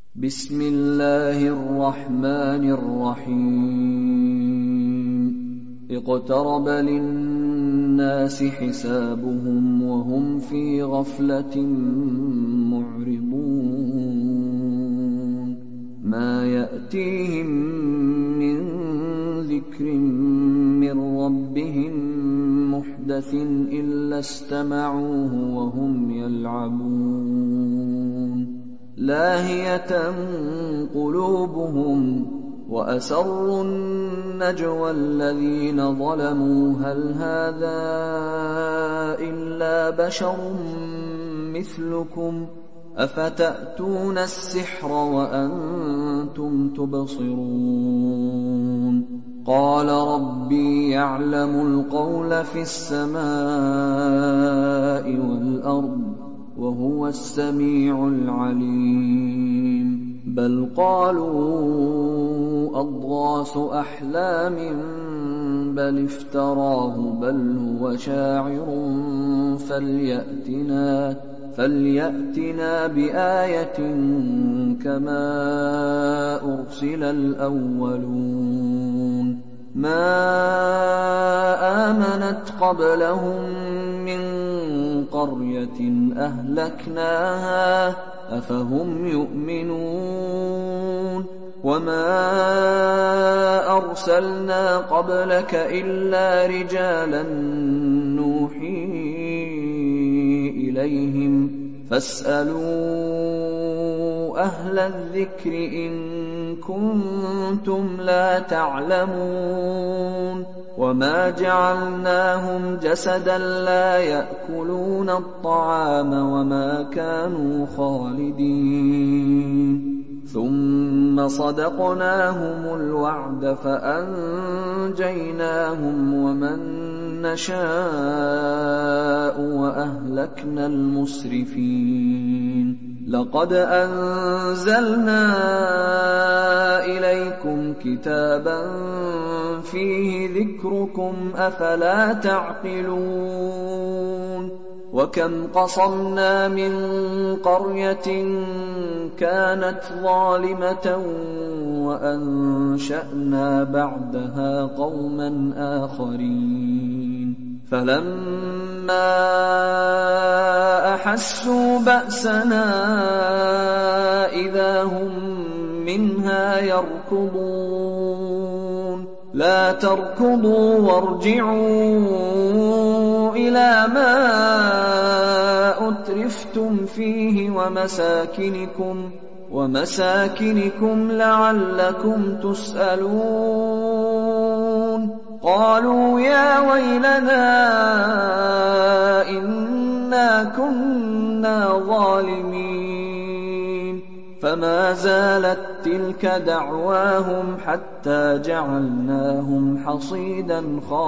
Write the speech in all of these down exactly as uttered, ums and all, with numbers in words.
بسم الله الرحمن الرحيم اقترب للناس حسابهم وهم في غفلة معرضون ما يأتيهم من ذكر من ربهم محدث إلا استمعوه وهم يلعبون لاهية قلوبهم وأسروا النجوى الذين ظلموا هل هذا إلا بشر مثلكم أفتأتون السحر وأنتم تبصرون قال ربي يعلم القول في السماء والأرض وهو السميع العليم بل قالوا أضغاث أحلام بل افتراه بل هو شاعر فليأتنا, فليأتنا بآية كما أرسل الأولون ما آمنت قبلهم من قرية أهلكناها أفهم يؤمنون وما أرسلنا قبلك إلا رجالا نوحي إليهم فاسألوا أهل الذكر إن كنتم لا تعلمون وما جعلناهم جسدا لا يأكلون الطعام وما كانوا خالدين ثم صدقناهم الوعد فأنجيناهم ومن نشاء وأهلكنا المسرفين لقد أنزلنا إليكم كتابا فيه ذكركم أفلا تعقلون وكم قصمنا من قرية كانت ظالمة وأنشأنا بعدها قوما آخرين فلما أحسوا بأسنا إذا هم منها يركضون لا تركضوا وارجعوا إلى ما أترفتم فيه ومساكنكم ومساكنكم لعلكم تسألون قالوا يا ويلنا إنا كنا ظالمين فما زالت تلك دعواهم حتى جعلناهم حصيدا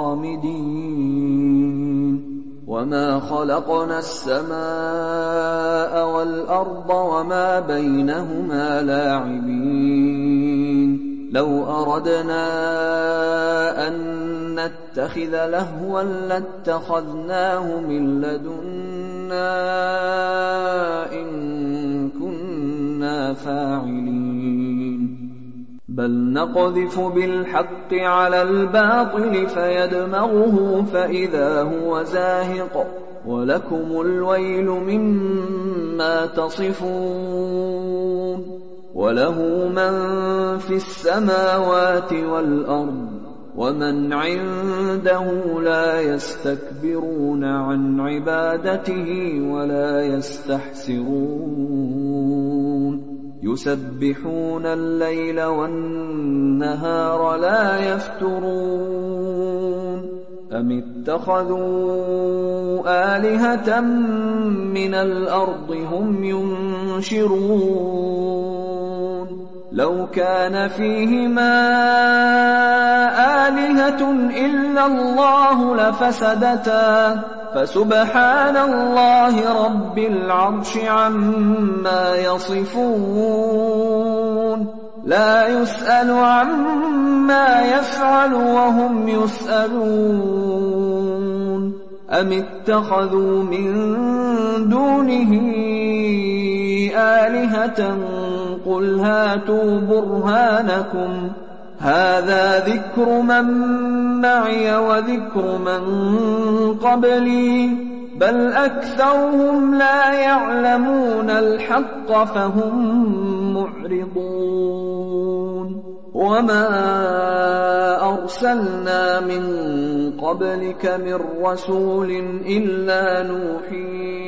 خامدين وما خلقنا السماء والأرض وما بينهما لاعبين لو أردنا أن نتخذ لهوا لاتخذناه من لدنا إن كنا فاعلين بل نقذف بالحق على الباطل فيدمغه فإذا هو زاهق ولكم الويل مما تصفون وله من في السماوات والأرض ومن عنده لا يستكبرون عن عبادته ولا يستحسرون يسبحون الليل والنهار لا يفترون أم اتخذوا آلهة من الأرض هم ينشرون لو كان فيهما آلهة إلا الله لفسدتا فسبحان الله رب العرش عما يصفون لا يسأل عما يفعل وهم يسألون أم اتخذوا من دونه آلهة قل هاتوا برهانكم هذا ذكر من معي وذكر من قبلي بل أكثرهم لا يعلمون الحق فهم معرضون وما أرسلنا من قبلك من رسول إلا نوحي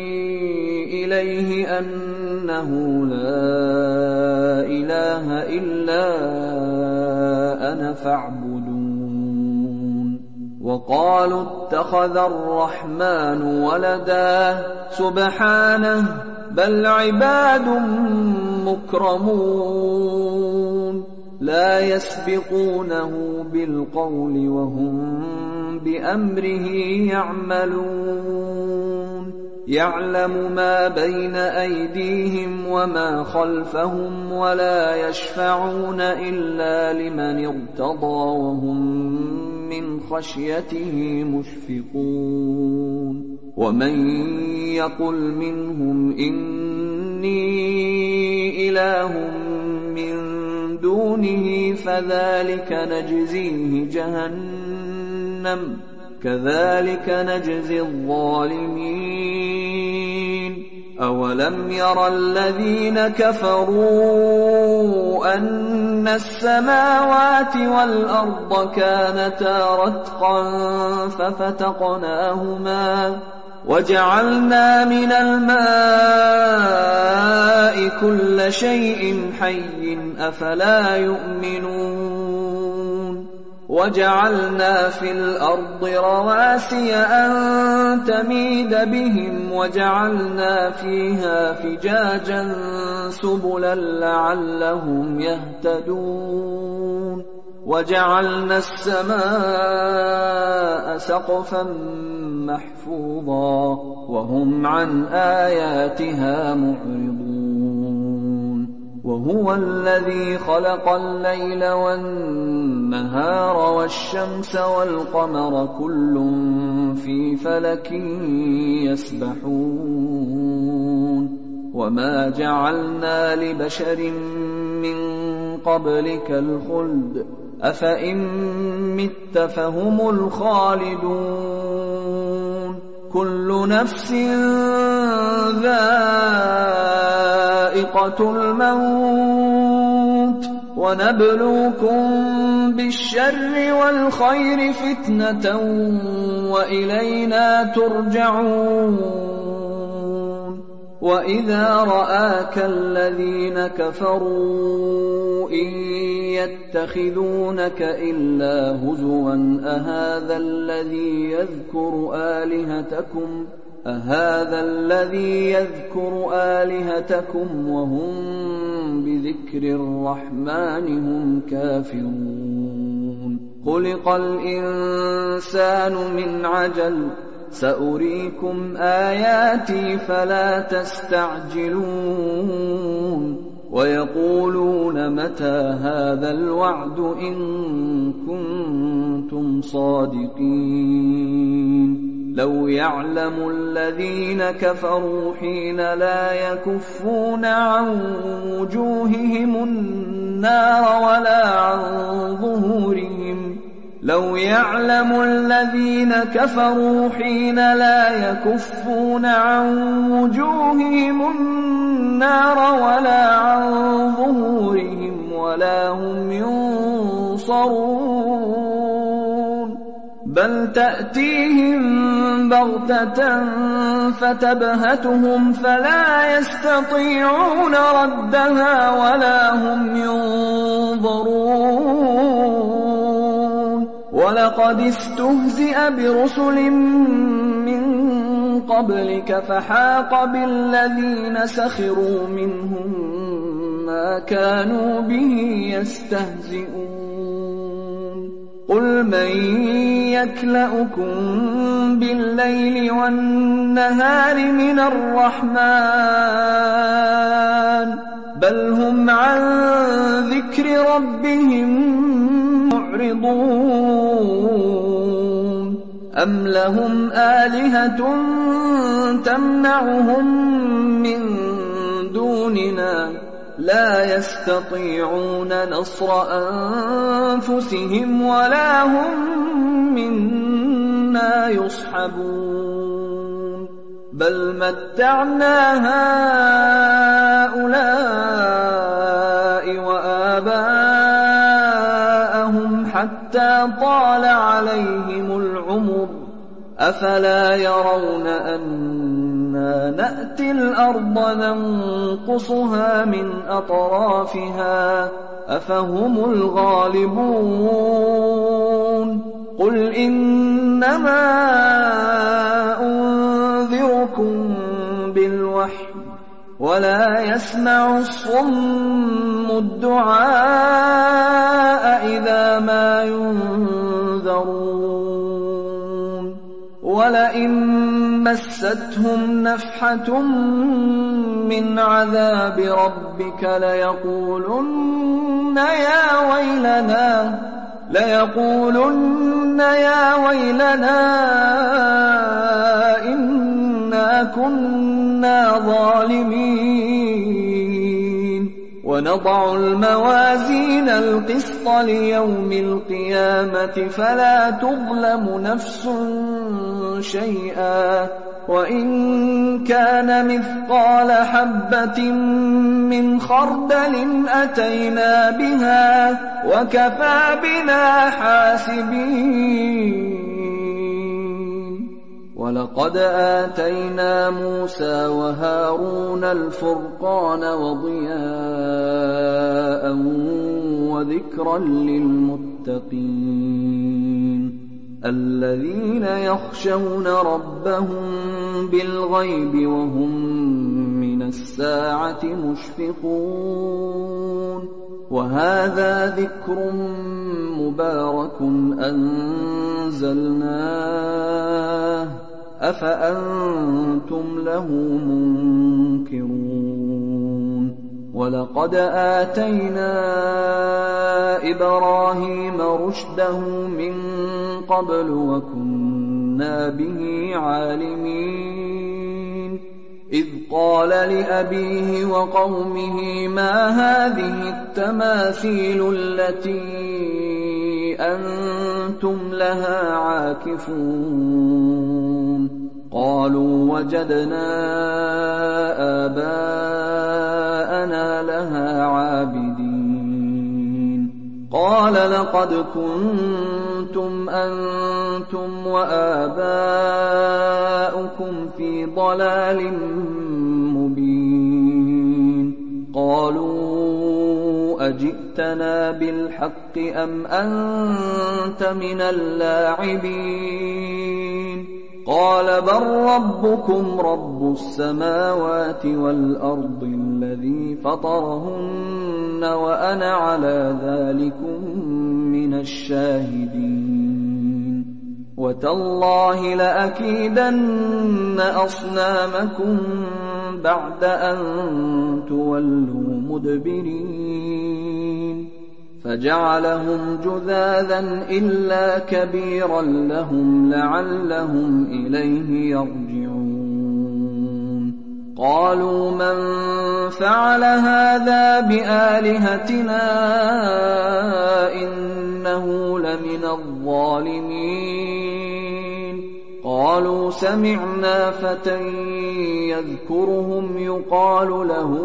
إليه أنه لا إله إلا أنا فاعبدون وقالوا اتخذ الرحمن ولدا سبحانه بل عباد مكرمون لا يسبقونه بالقول وهم بأمره يعملون يعلم ما بين أيديهم وما خلفهم ولا يشفعون إلا لمن ارتضى وهم من خشيته مشفقون ومن يقل منهم إني إله من دونه فذلك نجزيه جهنم كذلك نجزي الظالمين أولم ير الذين كفروا أن السماوات والأرض كانتا رتقا ففتقناهما وجعلنا من الماء كل شيء حي أفلا يؤمنون وجعلنا في الأرض رواسي أن تميد بهم وجعلنا فيها فجاجا سبلا لعلهم يهتدون وجعلنا السماء سقفا محفوظا وهم عن آياتها معرضون وهو الذي خلق الليل والنهار والشمس والقمر كل في فلك يسبحون وما جعلنا لبشر من قبلك الخلد أفإن مت فهم الخالدون كل نفس ذائقة الموت ونبلوكم بالشر والخير فتنة وإلينا ترجعون وإذا رآك الذين كفروا إن يتخذونك إلا هزوا أهذا الذي يذكر آلهتكم أهذا الذي يذكر آلهتكم وهم بذكر الرحمن هم كافرون خلق الإنسان من عجل سأريكم آياتي فلا تستعجلون ويقولون متى هذا الوعد إن كنتم صادقين لو يعلم الذين كفروا حين لا يكفون عن وجوههم النار ولا عن ظهورهم لو يعلم الذين كفروا حين لا يكفون عن وجوههم النار ولا عن ظهورهم ولا هم ينصرون بل تأتيهم بغتة فتبهتهم فلا يستطيعون ردها ولا هم ينظرون ولقد استهزئ برسل من قبلك فحاق بالذين سخروا منهم ما كانوا به يستهزئون قل من يكلؤكم بالليل والنهار من الرحمن بل هم عن ذكر ربهم معرضون أم لهم آلهة تمنعهم من دون دوننا لا يستطيعون نصر أنفسهم ولا هم منا يصحبون بل متعنا هؤلاء وآباءهم حتى طال عليهم العمر أفلا يرون أنا نأتي الأرض ننقصها من أطرافها أفهم الغالبون قل إنما أنذركم بالوحي ولا يسمع الصم الدعاء إذا ما ينذرون ولئن مستهم نفحة من عذاب ربك ليقولن يا ويلنا ليقولن يا ويلنا إنا كنا ظالمين ونضع الموازين القسط ليوم القيامة فلا تظلم نفس شيئا وإن كان مثقال حبة من خردل أتينا بها وكفى بنا حاسبين ولقد آتينا موسى وهارون الفرقان وضياء وذكرا للمتقين الذين يخشون ربهم بالغيب وهم من الساعة مشفقون وهذا ذكر مبارك أنزلناه أفأنتم له منكرون ولقد آتينا إبراهيم رشده من قبل وكنا به عالمين إذ قال لأبيه وقومه ما هذه التماثيل التي أنتم لها عاكفون قالوا وجدنا آباءنا لها عابدين قال لقد كنتم أنتم وآباؤكم في ضلال مبين قالوا أجئتنا بالحق أم أنت من اللاعبين قال بل ربكم رب السماوات والأرض الذي فطرهن وأنا على ذلكم من الشاهدين وتالله لأكيدن أصنامكم بعد أن تولوا مدبرين فجعلهم جذاذا إلا كبيرا لهم لعلهم إليه يرجعون قالوا من فعل هذا بآلهتنا إنه لمن الظالمين قالوا سمعنا فتى يذكرهم يقال له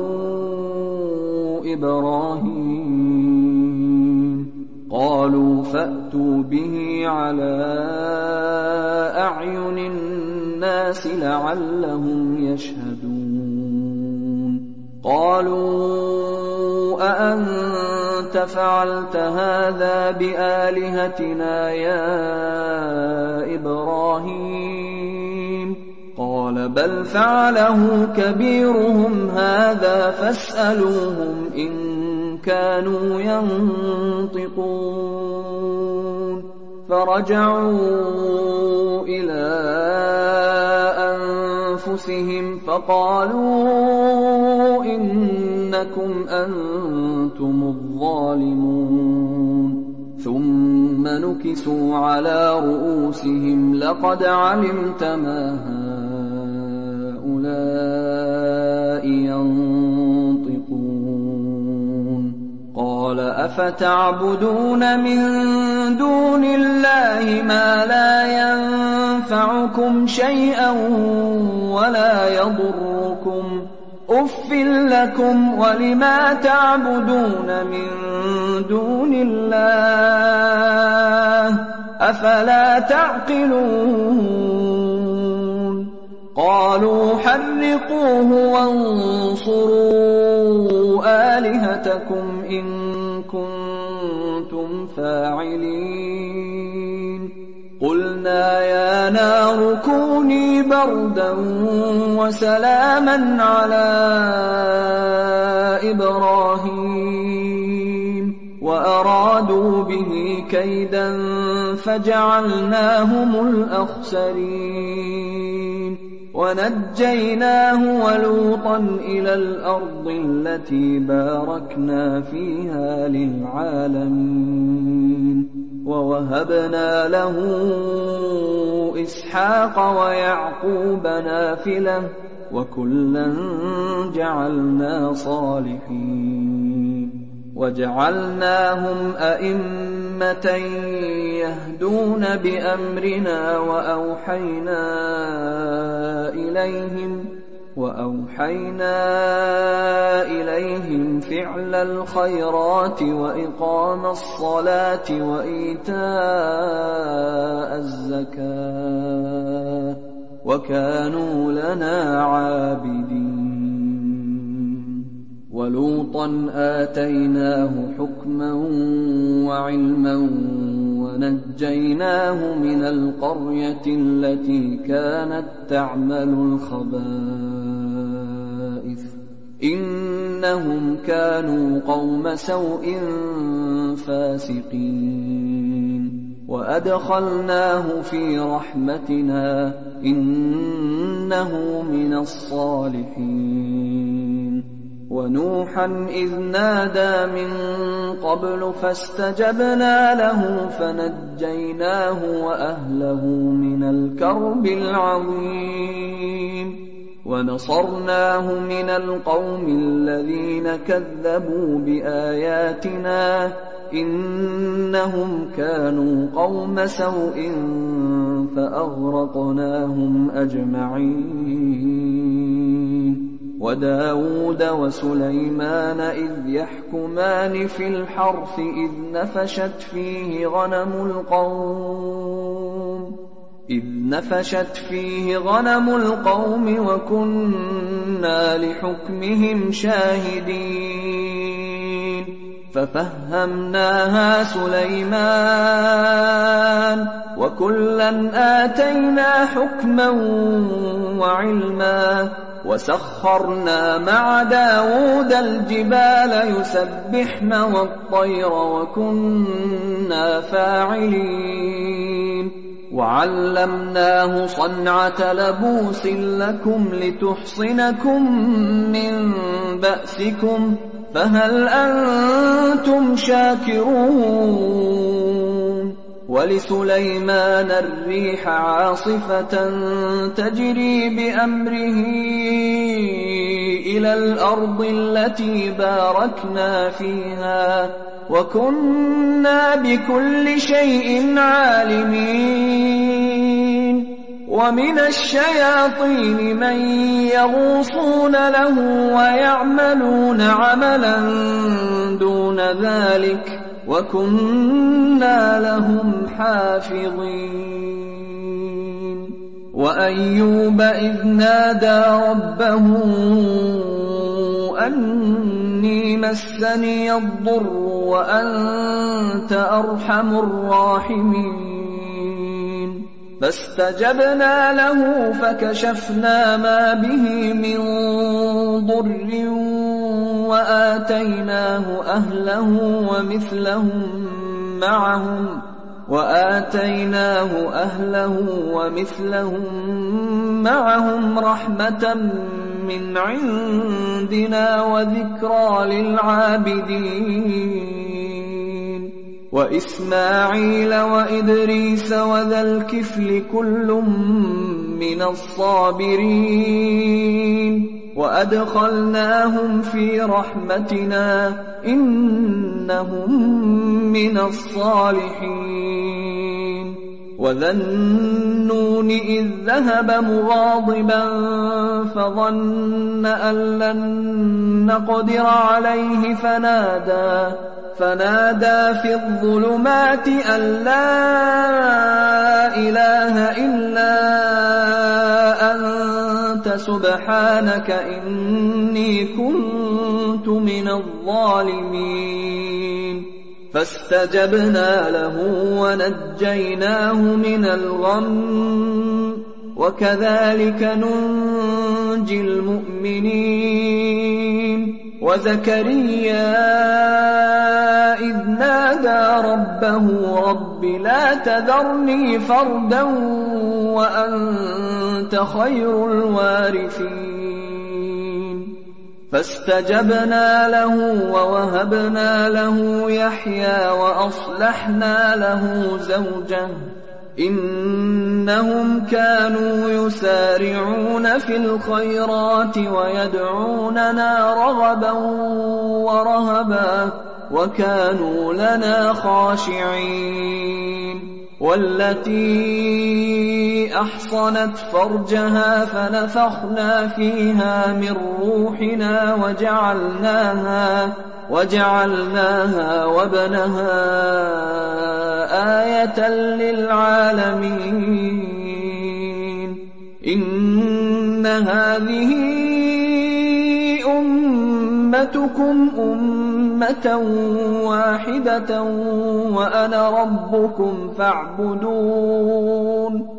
إبراهيم قالوا فأتوا به على أعين الناس لعلهم يشهدون قالوا أأنت فعلت هذا بآلهتنا يا إبراهيم قال بل فعله كبيرهم هذا فاسألوهم إن كانوا ينطقون فرجعوا إلى أنفسهم فقالوا إنكم أنتم الظالمون ثم نكسوا على رؤوسهم لقد علمت ما هؤلاء ينطقون قال أفتعبدون من دون الله ما لا ينفعكم شيئا ولا يضركم أف لكم ولما تعبدون من دون الله أفلا تعقلون قالوا حرقوه وانصروا آلهتكم إن كنتم فاعلين قلنا يا نار كوني بردا وسلاما على إبراهيم وأرادوا به كيدا فجعلناهم الأخسرين ونجيناه ولوطا إلى الأرض التي باركنا فيها للعالمين ووهبنا له إسحاق ويعقوب نافلة وكلا جعلنا صالحين وجعلناهم أئمة يهدون بأمرنا وأوحينا إليهم وأوحينا إليهم فعل الخيرات وإقام الصلاة وإيتاء الزكاة وكانوا لنا عابدين ولوطا آتيناه حكما وعلما ونجيناه من القرية التي كانت تعمل الخبائث إنهم كانوا قوم سوء فاسقين وأدخلناه في رحمتنا إنه من الصالحين ونوحا إذ نادى من قبل فاستجبنا له فنجيناه وأهله من الكرب العظيم ونصرناه من القوم الذين كذبوا بآياتنا إنهم كانوا قوم سوء فأغرقناهم أجمعين وداود وسليمان إذ يحكمان في الحرث إذ نفشت فيه غنم القوم إذ نفشت فيه غنم القوم وكنا لحكمهم شاهدين ففهمناها سليمان وكلا آتينا حكما وعلما وسخرنا مع داود الجبال يسبحن والطير وكنا فاعلين وعلمناه صنعة لبوس لكم لتحصنكم من بأسكم فهل أنتم شاكرون ولسليمان الريح عاصفة تجري بأمره إلى الأرض التي باركنا فيها وكنا بكل شيء عالمين ومن الشياطين من يغوصون له ويعملون عملا دون ذلك وكنا لهم حافظين وأيوب إذ نادى ربه أني مسني الضر وأنت أرحم الراحمين فاستجبنا له فكشفنا ما به من ضر وآتيناه أهله ومثلهم معهم وآتيناه أهله ومثلهم معهم رحمة من عندنا وذكرى للعابدين وإسماعيل وإدريس وذا الكفل كل من الصابرين وأدخلناهم في رحمتنا إنهم من الصالحين وذا النون إذ ذهب مغاضبا فظن أن لن نقدر عليه فنادى فنادى في الظلمات أن لا إله إلا أنت سبحانك إني كنت من الظالمين فاستجبنا له ونجيناه من الغم وكذلك ننجي المؤمنين وزكريا إذ نادى ربه رب لا تذرني فردا وأنت خير الوارثين فاستجبنا له ووهبنا له يحيى وأصلحنا له زوجه إنهم كانوا يسارعون في الخيرات ويدعوننا رغبا ورهبا وكانوا لنا خاشعين والتي أحصنت فرجها فنفخنا فيها من روحنا وجعلناها وجعلناها وابنها آية للعالمين إن هذه أمتكم أمة واحدة وأنا ربكم فاعبدون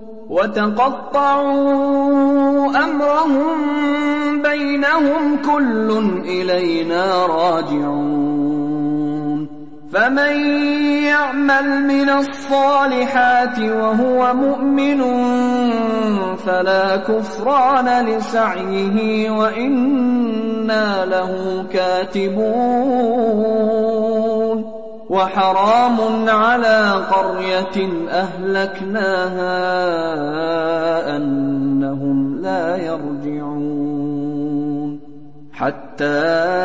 وتقطعوا أمرهم بينهم كل إلينا راجعون فمن يعمل من الصالحات وهو مؤمن فلا كفران لسعيه وإنا له كاتبون وحرام على قرية أهلكناها أنهم لا يرجعون حتى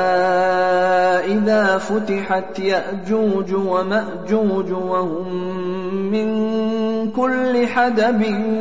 إذا فتحت يأجوج ومأجوج وهم من كل حدب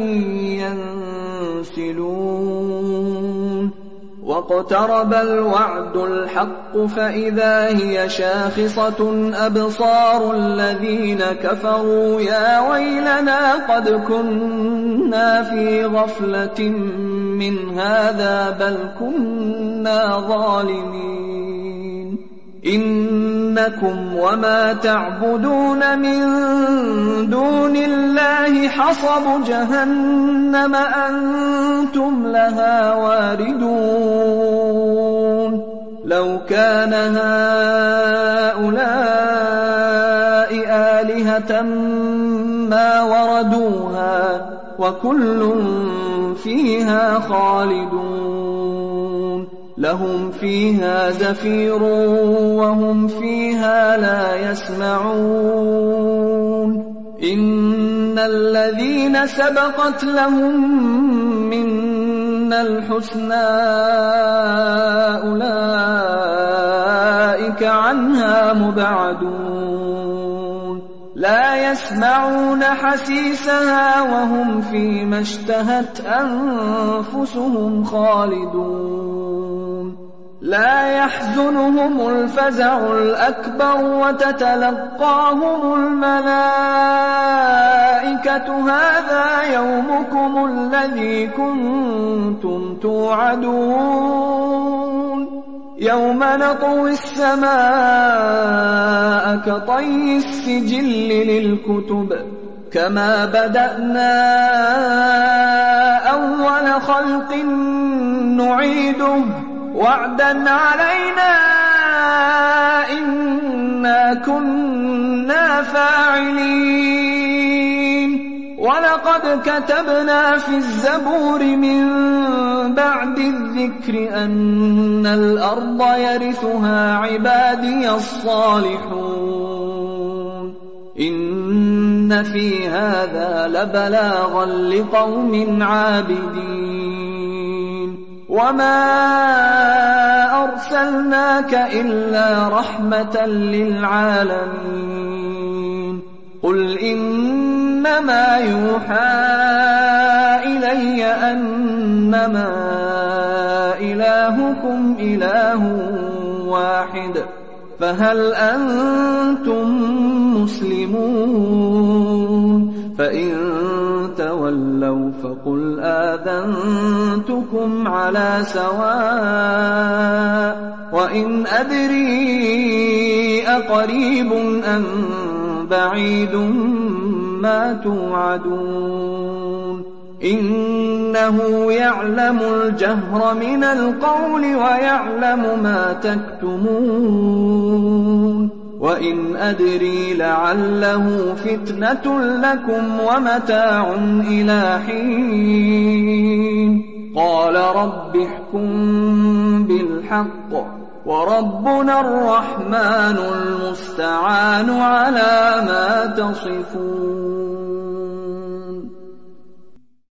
ينسلون واقترب الوعد الحق فإذا هي شاخصة أبصار الذين كفروا يا ويلنا قد كنا في غفلة من هذا بل كنا ظالمين إنكم وما تعبدون من دون الله حصب جهنم أنتم لها واردون لو كان هؤلاء آلهة ما وردوها وكل فيها خالدون لهم فيها زفير وهم فيها لا يسمعون إن الذين سبقت لهم منا الحسنى أولئك عنها مبعدون لا يسمعون حسيسها وهم فيما اشتهت أنفسهم خالدون لا يحزنهم الفزع الأكبر وتتلقاهم الملائكة هذا يومكم الذي كنتم توعدون يوم نطوي السماء كطي السجل للكتب كما بدأنا أول خلق نعيده وعدا علينا إنا كنا فاعلين ولقد كتبنا في الزبور من بعد الذكر أن الأرض يرثها عبادي الصالحون إن في هذا لبلاغا لقوم عابدين وما أرسلناك إلا رحمة للعالمين قل إنما يوحى إلي أنما إلهكم إله واحد فهل أنتم مسلمون فإن تولوا فقل آذنتكم على سواء وإن أدري أقريب أم بعيد ما توعدون إنه يعلم الجهر من القول ويعلم ما تكتمون وإن أدري لعله فتنة لكم ومتاع إلى حين قال رب احكم بالحق وربنا الرحمن المستعان على ما تصفون.